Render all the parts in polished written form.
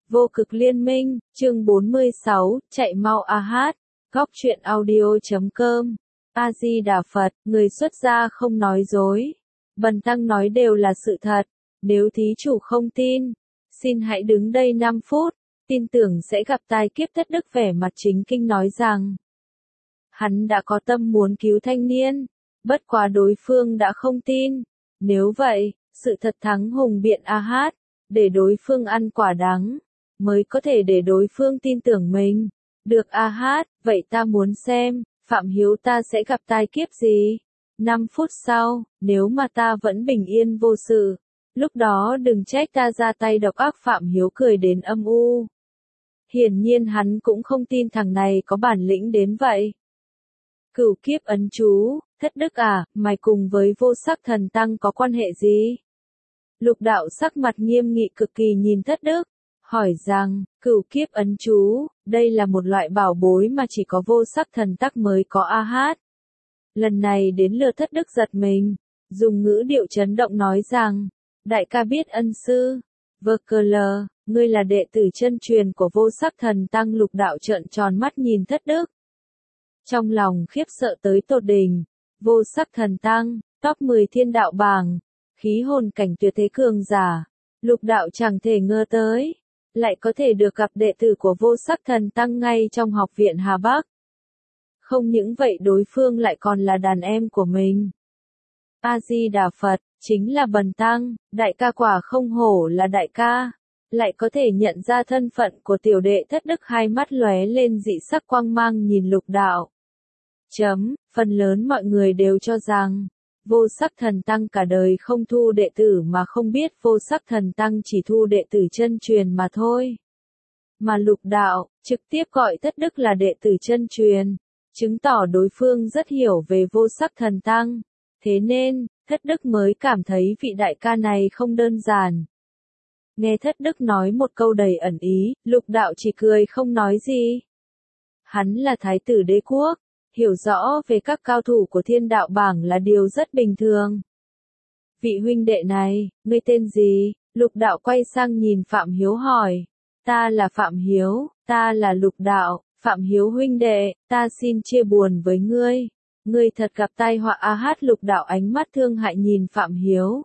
Vô cực liên minh, chương 46, chạy mau a hát, góc truyện audio.com. A Di Đà Phật, người xuất gia không nói dối. Bần tăng nói đều là sự thật. Nếu thí chủ không tin, xin hãy đứng đây 5 phút, tin tưởng sẽ gặp tai kiếp thất đức. Vẻ mặt chính kinh nói rằng, hắn đã có tâm muốn cứu thanh niên, bất quá đối phương đã không tin. Nếu vậy, sự thật thắng hùng biện a hát, để đối phương ăn quả đắng, mới có thể để đối phương tin tưởng mình. Được a hát, vậy ta muốn xem, Phạm Hiếu ta sẽ gặp tai kiếp gì? 5 phút sau, nếu mà ta vẫn bình yên vô sự, lúc đó đừng trách ta ra tay độc ác. Phạm Hiếu cười đến âm u. Hiển nhiên hắn cũng không tin thằng này có bản lĩnh đến vậy. Cửu kiếp ấn chú, thất đức à, mày cùng với Vô Sắc Thần Tăng có quan hệ gì? Lục đạo sắc mặt nghiêm nghị cực kỳ nhìn thất đức, hỏi rằng, cửu kiếp ấn chú, đây là một loại bảo bối mà chỉ có Vô Sắc Thần Tăng mới có a hát. Lần này đến lượt thất đức giật mình, dùng ngữ điệu chấn động nói rằng, đại ca biết ân sư, vơ cơ lờ, ngươi là đệ tử chân truyền của Vô Sắc Thần Tăng. Lục đạo trợn tròn mắt nhìn thất đức, trong lòng khiếp sợ tới tột đỉnh. Vô Sắc Thần Tăng, top 10 thiên đạo bảng, khí hồn cảnh tuyệt thế cường giả. Lục đạo chẳng thể ngờ tới, lại có thể được gặp đệ tử của Vô Sắc Thần Tăng ngay trong học viện Hà Bắc. Không những vậy đối phương lại còn là đàn em của mình. A Di Đà Phật, chính là bần tăng, đại ca quả không hổ là đại ca, lại có thể nhận ra thân phận của tiểu đệ. Thất đức hai mắt lóe lên dị sắc quang mang nhìn lục đạo. Phần lớn mọi người đều cho rằng, Vô Sắc Thần Tăng cả đời không thu đệ tử mà không biết Vô Sắc Thần Tăng chỉ thu đệ tử chân truyền mà thôi. Mà lục đạo, trực tiếp gọi thất đức là đệ tử chân truyền, chứng tỏ đối phương rất hiểu về Vô Sắc Thần Tăng. Thế nên, thất đức mới cảm thấy vị đại ca này không đơn giản. Nghe thất đức nói một câu đầy ẩn ý, lục đạo chỉ cười không nói gì. Hắn là thái tử đế quốc, hiểu rõ về các cao thủ của thiên đạo bảng là điều rất bình thường. Vị huynh đệ này, ngươi tên gì? Lục đạo quay sang nhìn Phạm Hiếu hỏi. Ta là Phạm Hiếu, ta là lục đạo. Phạm Hiếu huynh đệ, ta xin chia buồn với ngươi. Ngươi thật gặp tai họa a hát. Lục đạo ánh mắt thương hại nhìn Phạm Hiếu,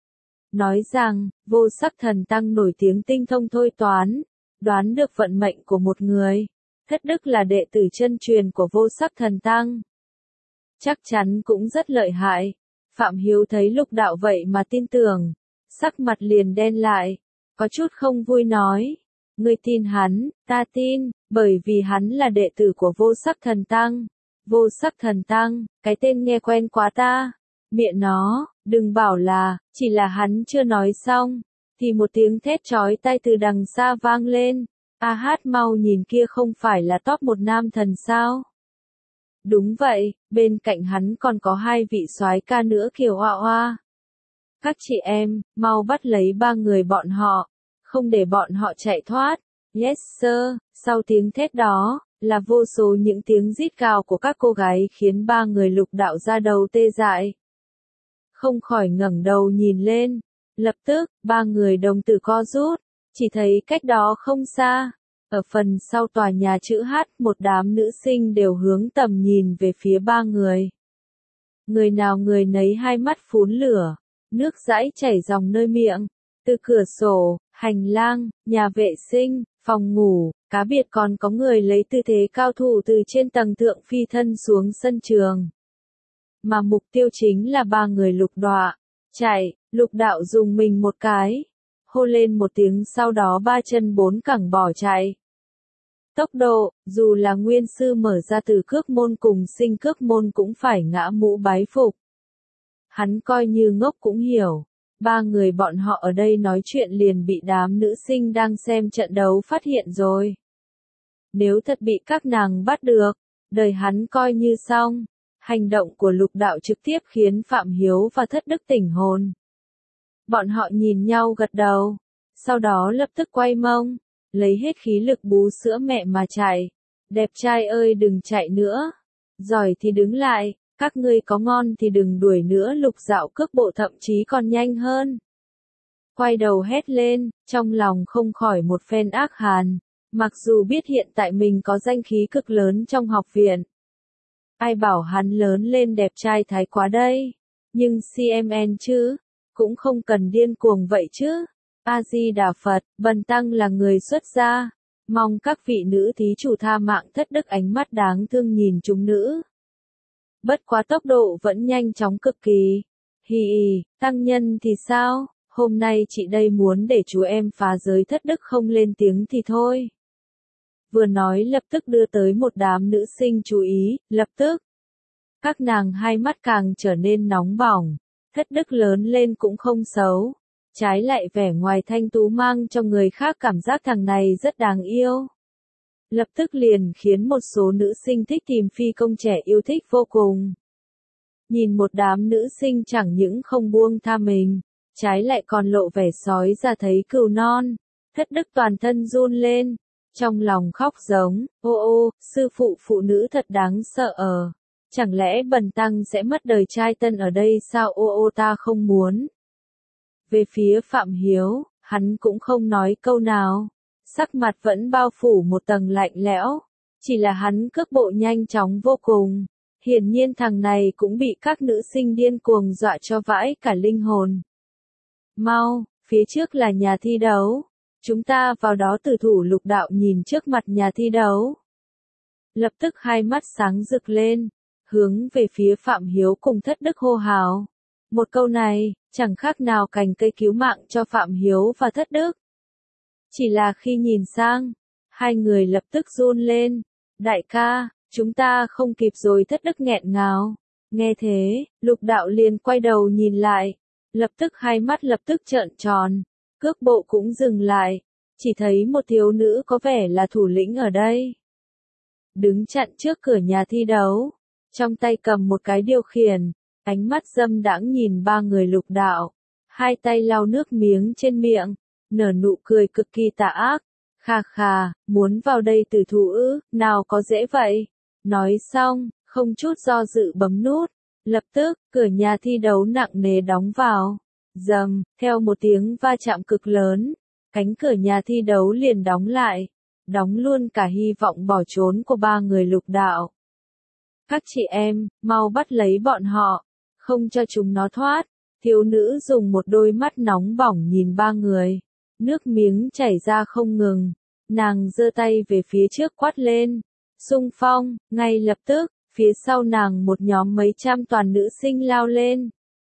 nói rằng, Vô Sắc Thần Tăng nổi tiếng tinh thông thôi toán, đoán được vận mệnh của một người. Thất đức là đệ tử chân truyền của Vô Sắc Thần Tăng, chắc chắn cũng rất lợi hại. Phạm Hiếu thấy lục đạo vậy mà tin tưởng, sắc mặt liền đen lại, có chút không vui nói, ngươi tin hắn, ta tin, bởi vì hắn là đệ tử của Vô Sắc Thần Tăng. Vô Sắc Thần Tăng, cái tên nghe quen quá ta. Miệng nó, đừng bảo là, chỉ là hắn chưa nói xong, thì một tiếng thét chói tai từ đằng xa vang lên. A hát mau nhìn, kia không phải là top 1 nam thần sao? Đúng vậy, bên cạnh hắn còn có 2 vị soái ca nữa kìa oa oa. Các chị em, mau bắt lấy 3 người bọn họ, không để bọn họ chạy thoát. Yes sir. Sau tiếng thét đó, là vô số những tiếng rít gào của các cô gái khiến 3 người lục đạo ra đầu tê dại. Không khỏi ngẩng đầu nhìn lên, lập tức, 3 người đồng tử co rút, chỉ thấy cách đó không xa, ở phần sau tòa nhà chữ H, một đám nữ sinh đều hướng tầm nhìn về phía 3 người. Người nào người nấy hai mắt phún lửa, nước dãi chảy ròng nơi miệng, từ cửa sổ, hành lang, nhà vệ sinh, phòng ngủ, cá biệt còn có người lấy tư thế cao thủ từ trên tầng thượng phi thân xuống sân trường. Mà mục tiêu chính là 3 người lục đọa. Chạy, lục đạo dùng mình một cái, hô lên một tiếng, sau đó 3 chân 4 cẳng bỏ chạy. Tốc độ, dù là nguyên sư mở ra từ cước môn cùng sinh cước môn cũng phải ngã mũ bái phục. Hắn coi như ngốc cũng hiểu, 3 người bọn họ ở đây nói chuyện liền bị đám nữ sinh đang xem trận đấu phát hiện rồi. Nếu thật bị các nàng bắt được, đời hắn coi như xong. Hành động của lục đạo trực tiếp khiến Phạm Hiếu và thất đức tỉnh hồn. Bọn họ nhìn nhau gật đầu, sau đó lập tức quay mông, lấy hết khí lực bú sữa mẹ mà chạy. Đẹp trai ơi đừng chạy nữa, giỏi thì đứng lại, các ngươi có ngon thì đừng đuổi nữa. Lục dạo cước bộ thậm chí còn nhanh hơn. quay đầu hét lên, trong lòng không khỏi một phen ác hàn, mặc dù biết hiện tại mình có danh khí cực lớn trong học viện. Ai bảo hắn lớn lên đẹp trai thái quá đây, nhưng CMN chứ, cũng không cần điên cuồng vậy chứ. A-di-đà Phật, Bần Tăng là người xuất gia, mong các vị nữ thí chủ tha mạng thất đức. Ánh mắt đáng thương nhìn chúng nữ. Bất quá tốc độ vẫn nhanh chóng cực kỳ. Hì, tăng nhân thì sao, hôm nay chị đây muốn để chú em phá giới thất đức không lên tiếng thì thôi. Vừa nói lập tức đưa tới một đám nữ sinh chú ý, lập tức. Các nàng hai mắt càng trở nên nóng bỏng, thất đức lớn lên cũng không xấu. Trái lại vẻ ngoài thanh tú mang cho người khác cảm giác thằng này rất đáng yêu. Lập tức liền khiến một số nữ sinh thích tìm phi công trẻ yêu thích vô cùng. Nhìn một đám nữ sinh chẳng những không buông tha mình, trái lại còn lộ vẻ sói ra thấy cừu non. Thất đức toàn thân run lên, trong lòng khóc giống, ô, sư phụ phụ nữ thật đáng sợ. Chẳng lẽ Bần Tăng sẽ mất đời trai tân ở đây sao? Ô ta không muốn. Về phía Phạm Hiếu, hắn cũng không nói câu nào, sắc mặt vẫn bao phủ một tầng lạnh lẽo, chỉ là hắn cước bộ nhanh chóng vô cùng, hiển nhiên thằng này cũng bị các nữ sinh điên cuồng dọa cho vãi cả linh hồn. Mau, phía trước là nhà thi đấu, chúng ta vào đó. Tử thủ Lục Đạo nhìn trước mặt nhà thi đấu, lập tức hai mắt sáng rực lên, hướng về phía Phạm Hiếu cùng thất đức hô hào. Một câu này, chẳng khác nào cành cây cứu mạng cho Phạm Hiếu và thất đức. Chỉ là khi nhìn sang, hai người lập tức run lên. Đại ca, chúng ta không kịp rồi. Thất đức nghẹn ngào. Nghe thế, Lục Đạo liền quay đầu nhìn lại. Lập tức hai mắt lập tức trợn tròn. Cước bộ cũng dừng lại. Chỉ thấy một thiếu nữ có vẻ là thủ lĩnh ở đây. Đứng chặn trước cửa nhà thi đấu. Trong tay cầm một cái điều khiển. Ánh mắt dâm đãng nhìn ba người Lục Đạo. Hai tay lau nước miếng trên miệng. Nở nụ cười cực kỳ tà ác. Khà, muốn vào đây tử thủ ư, nào có dễ vậy. Nói xong, không chút do dự bấm nút. Lập tức, cửa nhà thi đấu nặng nề đóng vào. Dầm, theo một tiếng va chạm cực lớn. Cánh cửa nhà thi đấu liền đóng lại. Đóng luôn cả hy vọng bỏ trốn của ba người Lục Đạo. Các chị em, mau bắt lấy bọn họ. Không cho chúng nó thoát. Thiếu nữ dùng một đôi mắt nóng bỏng nhìn ba người. Nước miếng chảy ra không ngừng. Nàng giơ tay về phía trước quát lên. Xung phong, ngay lập tức, phía sau nàng một nhóm mấy trăm toàn nữ sinh lao lên.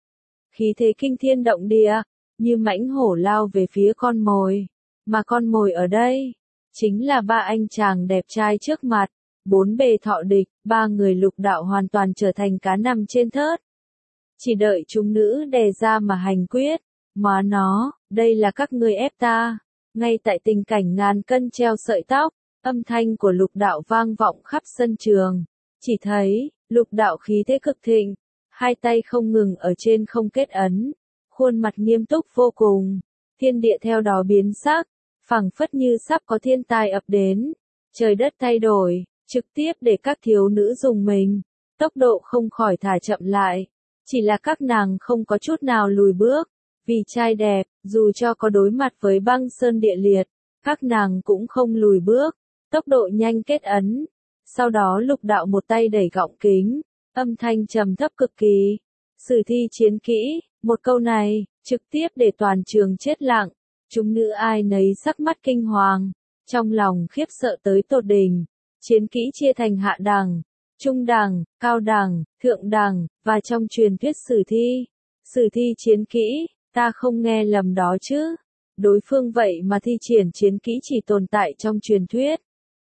Khí thế kinh thiên động địa, như mãnh hổ lao về phía con mồi. Mà con mồi ở đây, chính là ba anh chàng đẹp trai trước mặt. Bốn bề thọ địch, ba người Lục Đạo hoàn toàn trở thành cá nằm trên thớt. Chỉ đợi chúng nữ đè ra mà hành quyết. Má nó, đây là các ngươi ép ta. Ngay tại tình cảnh ngàn cân treo sợi tóc, âm thanh của Lục Đạo vang vọng khắp sân trường. Chỉ thấy, Lục Đạo khí thế cực thịnh, hai tay không ngừng ở trên không kết ấn, khuôn mặt nghiêm túc vô cùng, thiên địa theo đó biến sắc, phảng phất như sắp có thiên tai ập đến, trời đất thay đổi, trực tiếp để các thiếu nữ rùng mình, tốc độ không khỏi thả chậm lại, chỉ là các nàng không có chút nào lùi bước, vì trai đẹp, dù cho có đối mặt với băng sơn địa liệt, các nàng cũng không lùi bước, tốc độ nhanh kết ấn. Sau đó Lục Đạo một tay đẩy gọng kính, âm thanh trầm thấp cực kỳ. Sử thi chiến kỹ, một câu này, trực tiếp để toàn trường chết lặng. Chúng nữ ai nấy sắc mắt kinh hoàng, trong lòng khiếp sợ tới tột đỉnh. Chiến kỹ chia thành hạ đẳng, trung đẳng, cao đẳng, thượng đẳng, và trong truyền thuyết sử thi. Sử thi chiến kỹ, ta không nghe lầm đó chứ. Đối phương vậy mà thi triển chiến kỹ chỉ tồn tại trong truyền thuyết.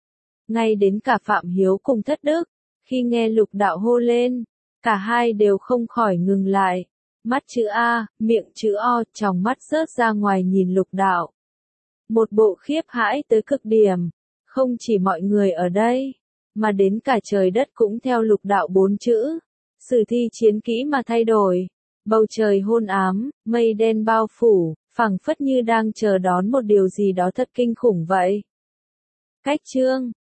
Ngay đến cả Phạm Hiếu cùng thất đức, khi nghe Lục Đạo hô lên, cả hai đều không khỏi ngừng lại. Mắt chữ A, miệng chữ O, trong mắt rớt ra ngoài nhìn Lục Đạo. Một bộ khiếp hãi tới cực điểm, không chỉ mọi người ở đây, mà đến cả trời đất cũng theo Lục Đạo bốn chữ. Sử thi chiến kỹ mà thay đổi, bầu trời hôn ám, mây đen bao phủ, phảng phất như đang chờ đón một điều gì đó thật kinh khủng vậy. Cách chương